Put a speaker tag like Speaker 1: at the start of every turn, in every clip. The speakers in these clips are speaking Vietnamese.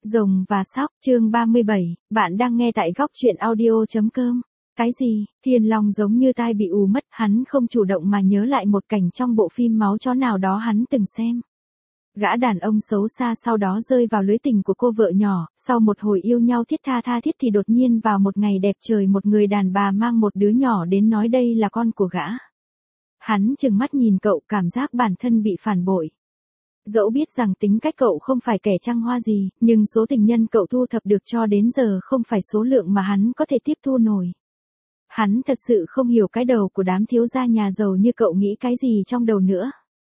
Speaker 1: Rồng và Sóc, chương 37, bạn đang nghe tại góc truyện audio.com. Cái gì, Thiên Long giống như tai bị ù mất, hắn không chủ động mà nhớ lại một cảnh trong bộ phim máu chó nào đó hắn từng xem. Gã đàn ông xấu xa sau đó rơi vào lưới tình của cô vợ nhỏ, sau một hồi yêu nhau thiết tha thiết thì đột nhiên vào một ngày đẹp trời một người đàn bà mang một đứa nhỏ đến nói đây là con của gã. Hắn trừng mắt nhìn cậu, cảm giác bản thân bị phản bội. Dẫu biết rằng tính cách cậu không phải kẻ trăng hoa gì, nhưng số tình nhân cậu thu thập được cho đến giờ không phải số lượng mà hắn có thể tiếp thu nổi. Hắn thật sự không hiểu cái đầu của đám thiếu gia nhà giàu như cậu nghĩ cái gì trong đầu nữa.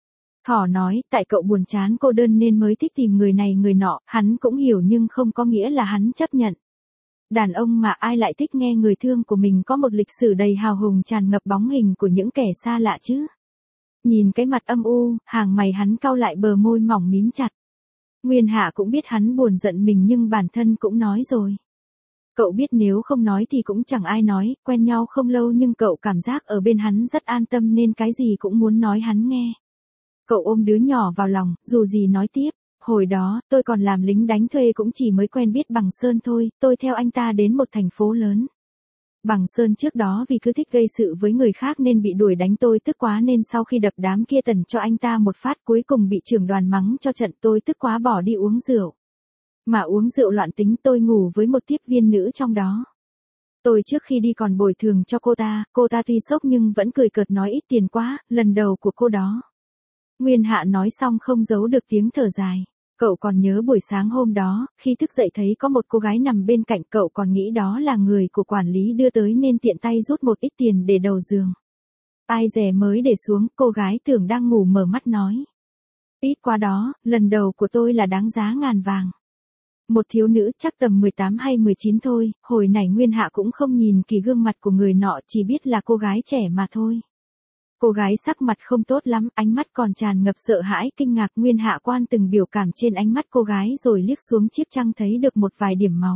Speaker 1: Thỏ nói, tại cậu buồn chán cô đơn nên mới thích tìm người này người nọ, hắn cũng hiểu nhưng không có nghĩa là hắn chấp nhận. Đàn ông mà ai lại thích nghe người thương của mình có một lịch sử đầy hào hùng tràn ngập bóng hình của những kẻ xa lạ chứ. Nhìn cái mặt âm u, hàng mày hắn cau lại, bờ môi mỏng mím chặt. Nguyên Hạ cũng biết hắn buồn giận mình nhưng bản thân cũng nói rồi. Cậu biết nếu không nói thì cũng chẳng ai nói, quen nhau không lâu nhưng cậu cảm giác ở bên hắn rất an tâm nên cái gì cũng muốn nói hắn nghe. Cậu ôm đứa nhỏ vào lòng, dù gì nói tiếp. Hồi đó, tôi còn làm lính đánh thuê cũng chỉ mới quen biết Bằng Sơn thôi, tôi theo anh ta đến một thành phố lớn. Bằng Sơn trước đó vì cứ thích gây sự với người khác nên bị đuổi đánh, tôi tức quá nên sau khi đập đám kia tần cho anh ta một phát cuối cùng bị trưởng đoàn mắng cho trận, tôi tức quá bỏ đi uống rượu. Mà uống rượu loạn tính, tôi ngủ với một tiếp viên nữ trong đó. Tôi trước khi đi còn bồi thường cho cô ta tuy sốc nhưng vẫn cười cợt nói ít tiền quá, lần đầu của cô đó. Nguyên Hạ nói xong không giấu được tiếng thở dài. Cậu còn nhớ buổi sáng hôm đó, khi thức dậy thấy có một cô gái nằm bên cạnh, cậu còn nghĩ đó là người của quản lý đưa tới nên tiện tay rút một ít tiền để đầu giường. Ai dè mới để xuống, cô gái tưởng đang ngủ mở mắt nói. Ít quá đó, lần đầu của tôi là đáng giá ngàn vàng. Một thiếu nữ chắc tầm 18 hay 19 thôi, hồi nãy Nguyên Hạ cũng không nhìn kỹ gương mặt của người nọ, chỉ biết là cô gái trẻ mà thôi. Cô gái sắc mặt không tốt lắm, ánh mắt còn tràn ngập sợ hãi kinh ngạc. Nguyên Hạ quan từng biểu cảm trên ánh mắt cô gái rồi liếc xuống chiếc chăn thấy được một vài điểm máu.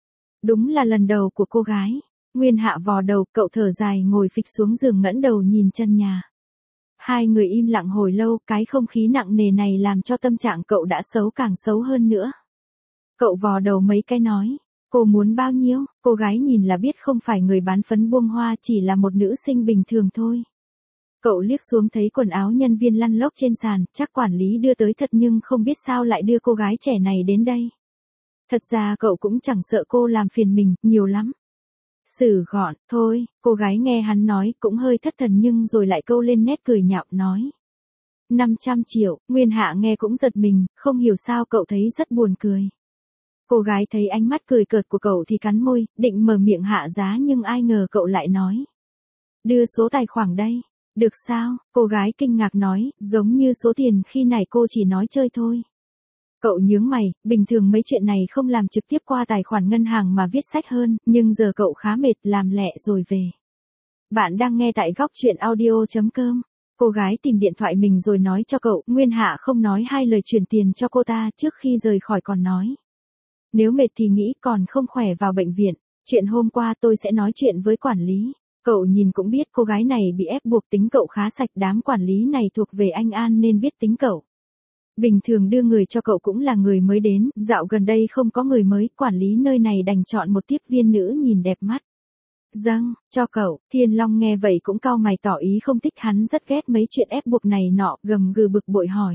Speaker 1: Đúng là lần đầu của cô gái. Nguyên Hạ vò đầu, cậu thở dài ngồi phịch xuống giường ngẩng đầu nhìn chân nhà. Hai người im lặng hồi lâu, cái không khí nặng nề này làm cho tâm trạng cậu đã xấu càng xấu hơn nữa. Cậu vò đầu mấy cái nói, cô muốn bao nhiêu? Cô gái nhìn là biết không phải người bán phấn buông hoa, chỉ là một nữ sinh bình thường thôi. Cậu liếc xuống thấy quần áo nhân viên lăn lóc trên sàn, chắc quản lý đưa tới thật nhưng không biết sao lại đưa cô gái trẻ này đến đây. Thật ra cậu cũng chẳng sợ cô làm phiền mình, nhiều lắm. Xử gọn, thôi, cô gái nghe hắn nói cũng hơi thất thần nhưng rồi lại câu lên nét cười nhạo nói. 500 triệu, Nguyên Hạ nghe cũng giật mình, không hiểu sao cậu thấy rất buồn cười. Cô gái thấy ánh mắt cười cợt của cậu thì cắn môi, định mở miệng hạ giá nhưng ai ngờ cậu lại nói. Đưa số tài khoản đây. Được sao? Cô gái kinh ngạc nói, giống như số tiền khi nãy cô chỉ nói chơi thôi. Cậu nhướng mày, bình thường mấy chuyện này không làm trực tiếp qua tài khoản ngân hàng mà viết sách hơn, nhưng giờ cậu khá mệt, làm lẹ rồi về. Bạn đang nghe tại góc truyện audio.com. Cô gái tìm điện thoại mình rồi nói cho cậu, Nguyên Hạ không nói hai lời chuyển tiền cho cô ta, trước khi rời khỏi còn nói. Nếu mệt thì nghĩ, còn không khỏe vào bệnh viện, chuyện hôm qua tôi sẽ nói chuyện với quản lý. Cậu nhìn cũng biết cô gái này bị ép buộc, tính cậu khá sạch, đám quản lý này thuộc về anh An nên biết tính cậu. Bình thường đưa người cho cậu cũng là người mới đến, dạo gần đây không có người mới, quản lý nơi này đành chọn một tiếp viên nữ nhìn đẹp mắt. Dâng, cho cậu. Thiên Long nghe vậy cũng cau mày tỏ ý không thích, hắn rất ghét mấy chuyện ép buộc này nọ, gầm gừ bực bội hỏi.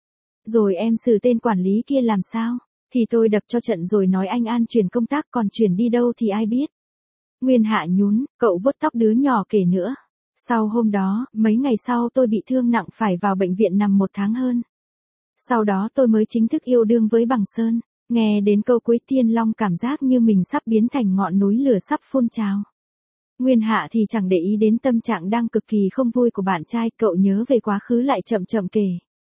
Speaker 1: Rồi em xử tên quản lý kia làm sao? Thì tôi đập cho trận rồi nói anh An chuyển công tác, còn chuyển đi đâu thì ai biết. Nguyên Hạ nhún, cậu vuốt tóc đứa nhỏ kể nữa. Sau hôm đó, mấy ngày sau tôi bị thương nặng phải vào bệnh viện nằm 1 tháng hơn. Sau đó tôi mới chính thức yêu đương với Bằng Sơn. Nghe đến câu cuối Thiên Long cảm giác như mình sắp biến thành ngọn núi lửa sắp phun trào. Nguyên Hạ thì chẳng để ý đến tâm trạng đang cực kỳ không vui của bạn trai, cậu nhớ về quá khứ lại chậm chậm kể.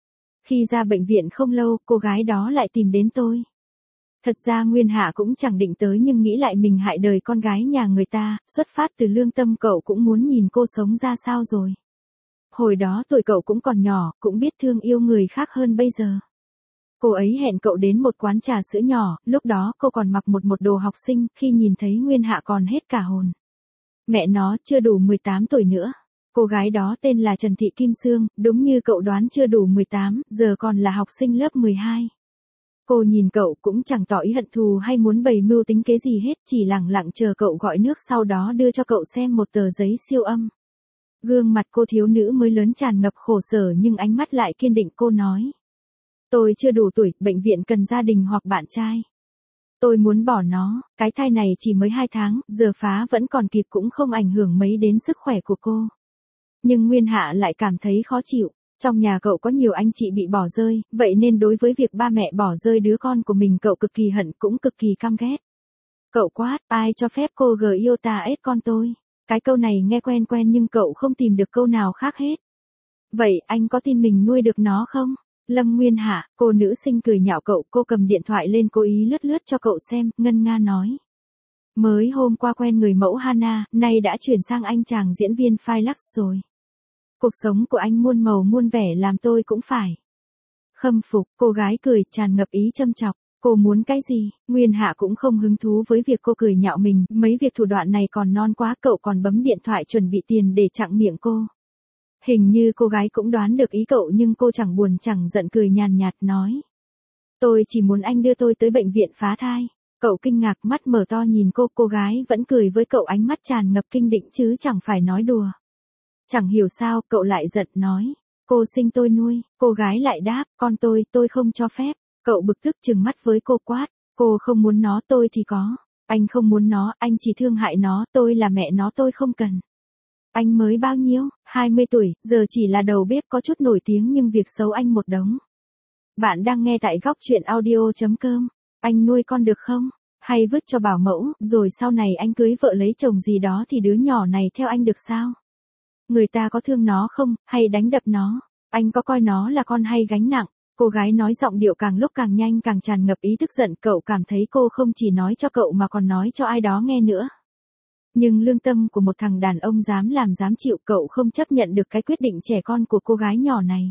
Speaker 1: Khi ra bệnh viện không lâu, cô gái đó lại tìm đến tôi. Thật ra Nguyên Hạ cũng chẳng định tới nhưng nghĩ lại mình hại đời con gái nhà người ta, xuất phát từ lương tâm cậu cũng muốn nhìn cô sống ra sao rồi. Hồi đó tuổi cậu cũng còn nhỏ, cũng biết thương yêu người khác hơn bây giờ. Cô ấy hẹn cậu đến một quán trà sữa nhỏ, lúc đó cô còn mặc một đồ học sinh, khi nhìn thấy Nguyên Hạ còn hết cả hồn. Mẹ nó chưa đủ 18 tuổi nữa. Cô gái đó tên là Trần Thị Kim Sương, đúng như cậu đoán chưa đủ 18, giờ còn là học sinh lớp 12. Cô nhìn cậu cũng chẳng tỏ ý hận thù hay muốn bày mưu tính kế gì hết, chỉ lẳng lặng chờ cậu gọi nước sau đó đưa cho cậu xem một tờ giấy siêu âm. Gương mặt cô thiếu nữ mới lớn tràn ngập khổ sở nhưng ánh mắt lại kiên định. Cô nói. Tôi chưa đủ tuổi, bệnh viện cần gia đình hoặc bạn trai. Tôi muốn bỏ nó, cái thai này chỉ mới 2 tháng, giờ phá vẫn còn kịp cũng không ảnh hưởng mấy đến sức khỏe của cô. Nhưng Nguyên Hạ lại cảm thấy khó chịu. Trong nhà cậu có nhiều anh chị bị bỏ rơi, vậy nên đối với việc ba mẹ bỏ rơi đứa con của mình cậu cực kỳ hận cũng cực kỳ căm ghét. Cậu quát, ai cho phép cô yêu ta ết con tôi? Cái câu này nghe quen quen nhưng cậu không tìm được câu nào khác hết. Vậy anh có tin mình nuôi được nó không? Lâm Nguyên Hạ, cô nữ sinh cười nhạo cậu, cô cầm điện thoại lên cố ý lướt lướt cho cậu xem, ngân nga nói. Mới hôm qua quen người mẫu Hana, nay đã chuyển sang anh chàng diễn viên Philex rồi. Cuộc sống của anh muôn màu muôn vẻ làm tôi cũng phải khâm phục. Cô gái cười tràn ngập ý châm chọc. Cô muốn cái gì? Nguyên Hạ cũng không hứng thú với việc cô cười nhạo mình, mấy việc thủ đoạn này còn non quá. Cậu còn bấm điện thoại chuẩn bị tiền để chặn miệng cô. Hình như cô gái cũng đoán được ý cậu nhưng cô chẳng buồn chẳng giận, cười nhàn nhạt nói. Tôi chỉ muốn anh đưa tôi tới bệnh viện phá thai. Cậu kinh ngạc, mắt mở to nhìn cô gái vẫn cười với cậu, ánh mắt tràn ngập kinh định chứ chẳng phải nói đùa. Chẳng hiểu sao, cậu lại giận nói. Cô sinh tôi nuôi. Cô gái lại đáp, con tôi không cho phép. Cậu bực tức trừng mắt với cô quát. Cô không muốn nó, tôi thì có. Anh không muốn nó, anh chỉ thương hại nó, tôi là mẹ nó, tôi không cần. Anh mới bao nhiêu? 20 tuổi, giờ chỉ là đầu bếp có chút nổi tiếng nhưng việc xấu anh một đống. Bạn đang nghe tại góc truyện audio.com. Anh nuôi con được không? Hay vứt cho bảo mẫu, rồi sau này anh cưới vợ lấy chồng gì đó thì đứa nhỏ này theo anh được sao? Người ta có thương nó không, hay đánh đập nó? Anh có coi nó là con hay gánh nặng? Cô gái nói giọng điệu càng lúc càng nhanh, càng tràn ngập ý tức giận. Cậu cảm thấy cô không chỉ nói cho cậu mà còn nói cho ai đó nghe nữa. Nhưng lương tâm của một thằng đàn ông dám làm dám chịu, cậu không chấp nhận được cái quyết định trẻ con của cô gái nhỏ này.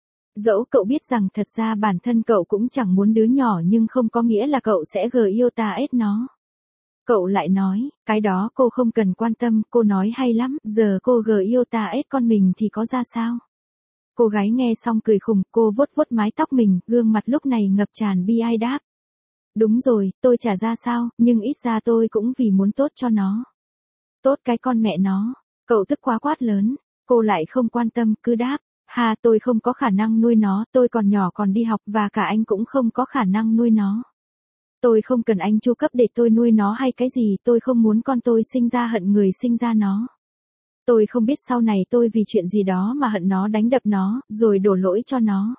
Speaker 1: Dẫu cậu biết rằng thật ra bản thân cậu cũng chẳng muốn đứa nhỏ nhưng không có nghĩa là cậu sẽ yêu ta ết nó. Cậu lại nói, cái đó cô không cần quan tâm, cô nói hay lắm, giờ cô yêu ta ết con mình thì có ra sao? Cô gái nghe xong cười khùng, cô vuốt vuốt mái tóc mình, gương mặt lúc này ngập tràn bi ai đáp. Đúng rồi, tôi chả ra sao, nhưng ít ra tôi cũng vì muốn tốt cho nó. Tốt cái con mẹ nó. Cậu tức quá quát lớn. Cô lại không quan tâm, cứ đáp. Ha, tôi không có khả năng nuôi nó, tôi còn nhỏ còn đi học và cả anh cũng không có khả năng nuôi nó. Tôi không cần anh chu cấp để tôi nuôi nó hay cái gì, tôi không muốn con tôi sinh ra hận người sinh ra nó. Tôi không biết sau này tôi vì chuyện gì đó mà hận nó, đánh đập nó, rồi đổ lỗi cho nó.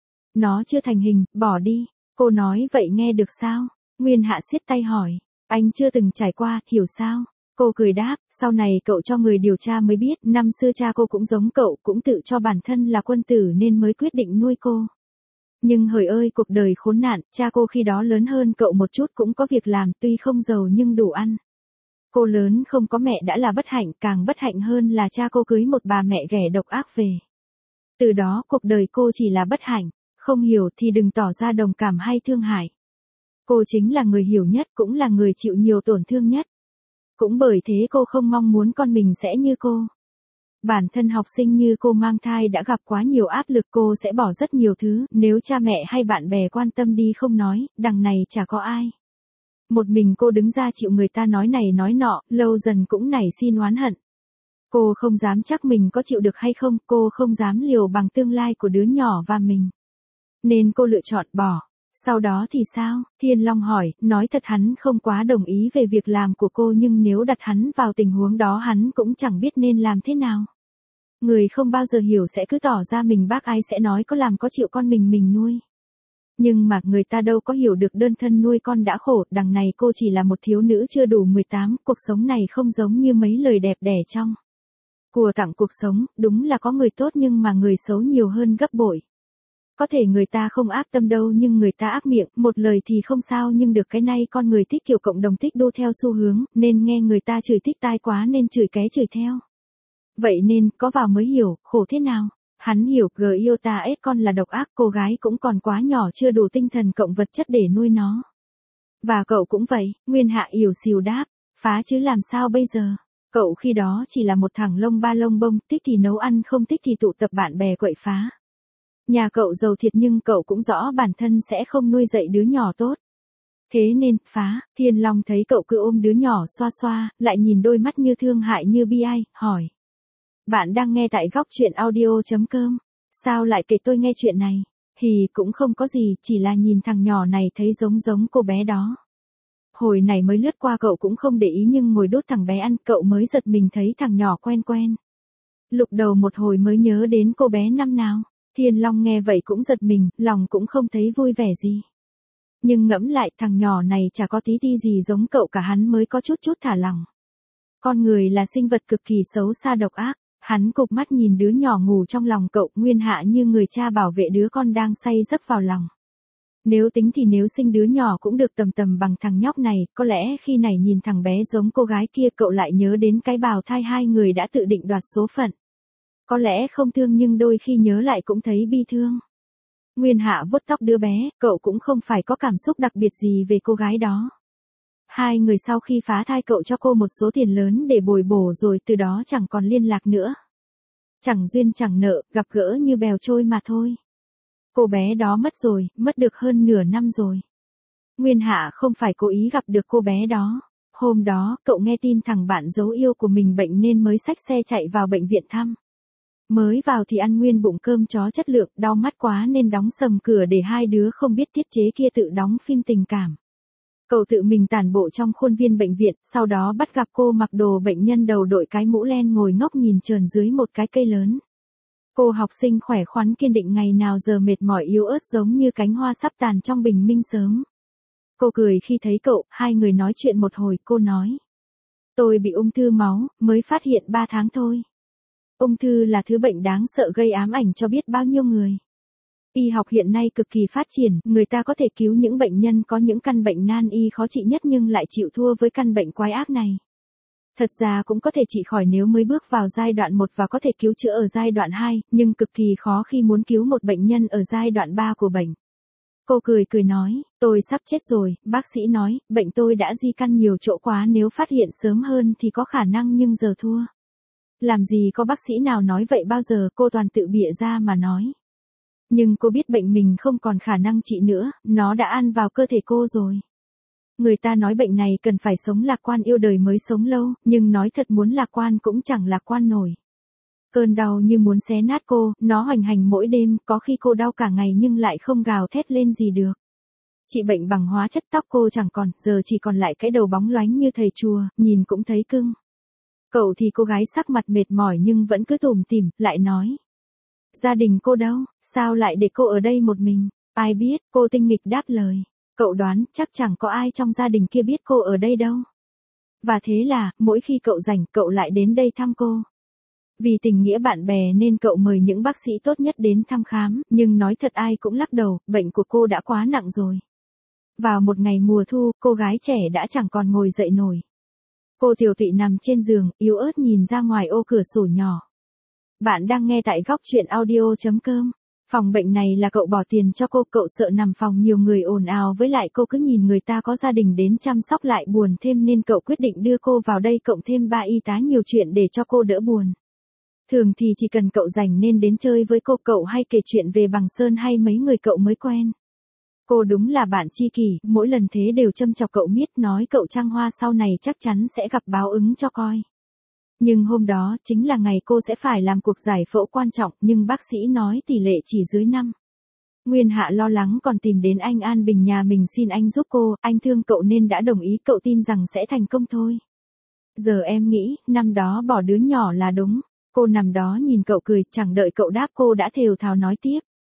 Speaker 1: Nó chưa thành hình, bỏ đi. Cô nói vậy nghe được sao? Nguyên Hạ siết tay hỏi. Anh chưa từng trải qua, hiểu sao? Cô cười đáp, sau này cậu cho người điều tra mới biết, năm xưa cha cô cũng giống cậu, cũng tự cho bản thân là quân tử nên mới quyết định nuôi cô. Nhưng hời ơi, cuộc đời khốn nạn, cha cô khi đó lớn hơn cậu một chút cũng có việc làm, tuy không giàu nhưng đủ ăn. Cô lớn không có mẹ đã là bất hạnh, càng bất hạnh hơn là cha cô cưới một bà mẹ ghẻ độc ác về. Từ đó cuộc đời cô chỉ là bất hạnh, không hiểu thì đừng tỏ ra đồng cảm hay thương hại. Cô chính là người hiểu nhất, cũng là người chịu nhiều tổn thương nhất. Cũng bởi thế cô không mong muốn con mình sẽ như cô. Bản thân học sinh như cô mang thai đã gặp quá nhiều áp lực, cô sẽ bỏ rất nhiều thứ, nếu cha mẹ hay bạn bè quan tâm đi không nói, đằng này chả có ai. Một mình cô đứng ra chịu người ta nói này nói nọ, lâu dần cũng nảy sinh oán hận. Cô không dám chắc mình có chịu được hay không, cô không dám liều bằng tương lai của đứa nhỏ và mình. Nên cô lựa chọn bỏ. Sau đó thì sao? Thiên Long hỏi, nói thật hắn không quá đồng ý về việc làm của cô nhưng nếu đặt hắn vào tình huống đó hắn cũng chẳng biết nên làm thế nào. Người không bao giờ hiểu sẽ cứ tỏ ra mình bác ái, sẽ nói có làm có chịu con mình nuôi. Nhưng mà người ta đâu có hiểu được đơn thân nuôi con đã khổ, đằng này cô chỉ là một thiếu nữ chưa đủ 18, cuộc sống này không giống như mấy lời đẹp đẽ trong của tặng cuộc sống, đúng là có người tốt nhưng mà người xấu nhiều hơn gấp bội. Có thể người ta không ác tâm đâu nhưng người ta ác miệng, một lời thì không sao nhưng được cái nay con người thích kiểu cộng đồng, thích đu theo xu hướng, nên nghe người ta chửi thích tai quá nên chửi ké chửi theo. Vậy nên, có vào mới hiểu, khổ thế nào. Hắn hiểu, yêu ta ết con là độc ác, cô gái cũng còn quá nhỏ chưa đủ tinh thần cộng vật chất để nuôi nó. Và cậu cũng vậy, Nguyên Hạ ỉu xìu đáp, phá chứ làm sao bây giờ. Cậu khi đó chỉ là một thằng lông ba lông bông, thích thì nấu ăn không thích thì tụ tập bạn bè quậy phá. Nhà cậu giàu thiệt nhưng cậu cũng rõ bản thân sẽ không nuôi dạy đứa nhỏ tốt. Thế nên, Thiên Long thấy cậu cứ ôm đứa nhỏ xoa xoa, lại nhìn đôi mắt như thương hại như bi ai, hỏi. Bạn đang nghe tại góc chuyện audio.com. Sao lại kể tôi nghe chuyện này? Cũng không có gì, chỉ là nhìn thằng nhỏ này thấy giống cô bé đó. Hồi này mới lướt qua cậu cũng không để ý nhưng ngồi đốt thằng bé ăn, cậu mới giật mình thấy thằng nhỏ quen. Lục đầu một hồi mới nhớ đến cô bé năm nào. Thiên Long nghe vậy cũng giật mình, lòng cũng không thấy vui vẻ gì. Nhưng ngẫm lại thằng nhỏ này chả có tí gì giống cậu cả, hắn mới có chút thả lỏng. Con người là sinh vật cực kỳ xấu xa độc ác, hắn cụp mắt nhìn đứa nhỏ ngủ trong lòng cậu, nguyên hạ như người cha bảo vệ đứa con đang say giấc vào lòng. Nếu tính thì nếu sinh đứa nhỏ cũng được tầm bằng thằng nhóc này, có lẽ khi này nhìn thằng bé giống cô gái kia cậu lại nhớ đến cái bào thai hai người đã tự định đoạt số phận. Có lẽ không thương nhưng đôi khi nhớ lại cũng thấy bi thương. Nguyên hạ vuốt tóc đứa bé, cậu cũng không phải có cảm xúc đặc biệt gì về cô gái đó. Hai người sau khi phá thai cậu cho cô một số tiền lớn để bồi bổ rồi từ đó chẳng còn liên lạc nữa. Chẳng duyên chẳng nợ, gặp gỡ như bèo trôi mà thôi. Cô bé đó mất rồi, mất được hơn nửa năm rồi. Nguyên hạ không phải cố ý gặp được cô bé đó. Hôm đó, cậu nghe tin thằng bạn dấu yêu của mình bệnh nên mới xách xe chạy vào bệnh viện thăm. Mới vào thì ăn nguyên bụng cơm chó chất lượng, đau mắt quá nên đóng sầm cửa để hai đứa không biết tiết chế kia tự đóng phim tình cảm. Cậu tự mình tản bộ trong khuôn viên bệnh viện, sau đó bắt gặp cô mặc đồ bệnh nhân đầu đội cái mũ len ngồi ngốc nhìn trườn dưới một cái cây lớn. Cô học sinh khỏe khoắn kiên định ngày nào giờ mệt mỏi yếu ớt giống như cánh hoa sắp tàn trong bình minh sớm. Cô cười khi thấy cậu, hai người nói chuyện một hồi, cô nói. Tôi bị ung thư máu, mới phát hiện 3 tháng thôi. Ung thư là thứ bệnh đáng sợ gây ám ảnh cho biết bao nhiêu người. Y học hiện nay cực kỳ phát triển, người ta có thể cứu những bệnh nhân có những căn bệnh nan y khó trị nhất nhưng lại chịu thua với căn bệnh quái ác này. Thật ra cũng có thể trị khỏi nếu mới bước vào giai đoạn 1 và có thể cứu chữa ở giai đoạn 2, nhưng cực kỳ khó khi muốn cứu một bệnh nhân ở giai đoạn 3 của bệnh. Cô cười nói, tôi sắp chết rồi, bác sĩ nói, bệnh tôi đã di căn nhiều chỗ quá nếu phát hiện sớm hơn thì có khả năng nhưng giờ thua. Làm gì có bác sĩ nào nói vậy bao giờ, cô toàn tự bịa ra mà nói. Nhưng cô biết bệnh mình không còn khả năng trị nữa, nó đã ăn vào cơ thể cô rồi. Người ta nói bệnh này cần phải sống lạc quan yêu đời mới sống lâu, nhưng nói thật muốn lạc quan cũng chẳng lạc quan nổi. Cơn đau như muốn xé nát cô, nó hoành hành mỗi đêm, có khi cô đau cả ngày nhưng lại không gào thét lên gì được. Trị bệnh bằng hóa chất tóc cô chẳng còn, giờ chỉ còn lại cái đầu bóng loánh như thầy chùa, nhìn cũng thấy cưng. Cậu thì cô gái sắc mặt mệt mỏi nhưng vẫn cứ tủm tỉm, lại nói. Gia đình cô đâu, sao lại để cô ở đây một mình? Ai biết, cô tinh nghịch đáp lời. Cậu đoán, chắc chẳng có ai trong gia đình kia biết cô ở đây đâu. Và thế là, mỗi khi cậu rảnh, cậu lại đến đây thăm cô. Vì tình nghĩa bạn bè nên cậu mời những bác sĩ tốt nhất đến thăm khám, nhưng nói thật ai cũng lắc đầu, bệnh của cô đã quá nặng rồi. Vào một ngày mùa thu, cô gái trẻ đã chẳng còn ngồi dậy nổi. Cô tiểu tụy nằm trên giường, yếu ớt nhìn ra ngoài ô cửa sổ nhỏ. Bạn đang nghe tại góc chuyện audio.com. Phòng bệnh này là cậu bỏ tiền cho cô, cậu sợ nằm phòng nhiều người ồn ào với lại cô cứ nhìn người ta có gia đình đến chăm sóc lại buồn thêm nên cậu quyết định đưa cô vào đây cộng thêm 3 y tá nhiều chuyện để cho cô đỡ buồn. Thường thì chỉ cần cậu rảnh nên đến chơi với cô, cậu hay kể chuyện về Bằng Sơn hay mấy người cậu mới quen. Cô đúng là bạn tri kỷ, mỗi lần thế đều châm chọc cậu miết nói cậu trăng hoa sau này chắc chắn sẽ gặp báo ứng cho coi. Nhưng hôm đó chính là ngày cô sẽ phải làm cuộc giải phẫu quan trọng nhưng bác sĩ nói tỷ lệ chỉ dưới 5. Nguyên Hạ lo lắng còn tìm đến anh An Bình nhà mình xin anh giúp cô, anh thương cậu nên đã đồng ý, cậu tin rằng sẽ thành công thôi. Giờ em nghĩ, năm đó bỏ đứa nhỏ là đúng. Cô nằm đó nhìn cậu cười, chẳng đợi cậu đáp cô đã thều thào nói tiếp.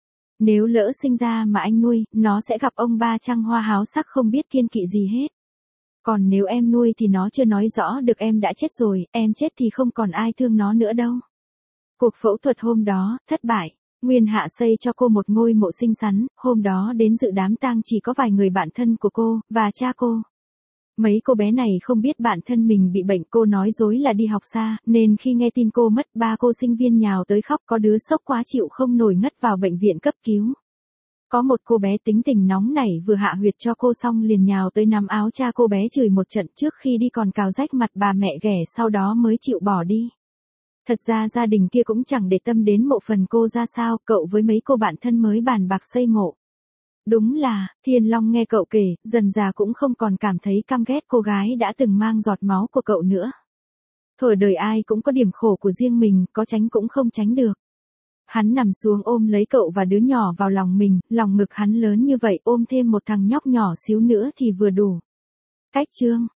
Speaker 1: Nếu lỡ sinh ra mà anh nuôi, nó sẽ gặp ông ba trăng hoa háo sắc không biết kiêng kỵ gì hết. Còn nếu em nuôi thì nó chưa nói rõ được em đã chết rồi, em chết thì không còn ai thương nó nữa đâu. Cuộc phẫu thuật hôm đó, thất bại. Nguyên Hạ xây cho cô một ngôi mộ xinh xắn, hôm đó đến dự đám tang chỉ có vài người bạn thân của cô, và cha cô. Mấy cô bé này không biết bản thân mình bị bệnh, cô nói dối là đi học xa, nên khi nghe tin cô mất, ba cô sinh viên nhào tới khóc, có đứa sốc quá chịu không nổi ngất vào bệnh viện cấp cứu. Có một cô bé tính tình nóng nảy vừa hạ huyệt cho cô xong liền nhào tới nắm áo cha cô bé chửi một trận, trước khi đi còn cào rách mặt bà mẹ ghẻ sau đó mới chịu bỏ đi. Thật ra gia đình kia cũng chẳng để tâm đến mộ phần cô ra sao, cậu với mấy cô bạn thân mới bàn bạc xây mộ. Đúng là, Thiên Long nghe cậu kể, dần già cũng không còn cảm thấy căm ghét cô gái đã từng mang giọt máu của cậu nữa. Thuở đời ai cũng có điểm khổ của riêng mình, có tránh cũng không tránh được. Hắn nằm xuống ôm lấy cậu và đứa nhỏ vào lòng mình, lòng ngực hắn lớn như vậy ôm thêm một thằng nhóc nhỏ xíu nữa thì vừa đủ. Cách chương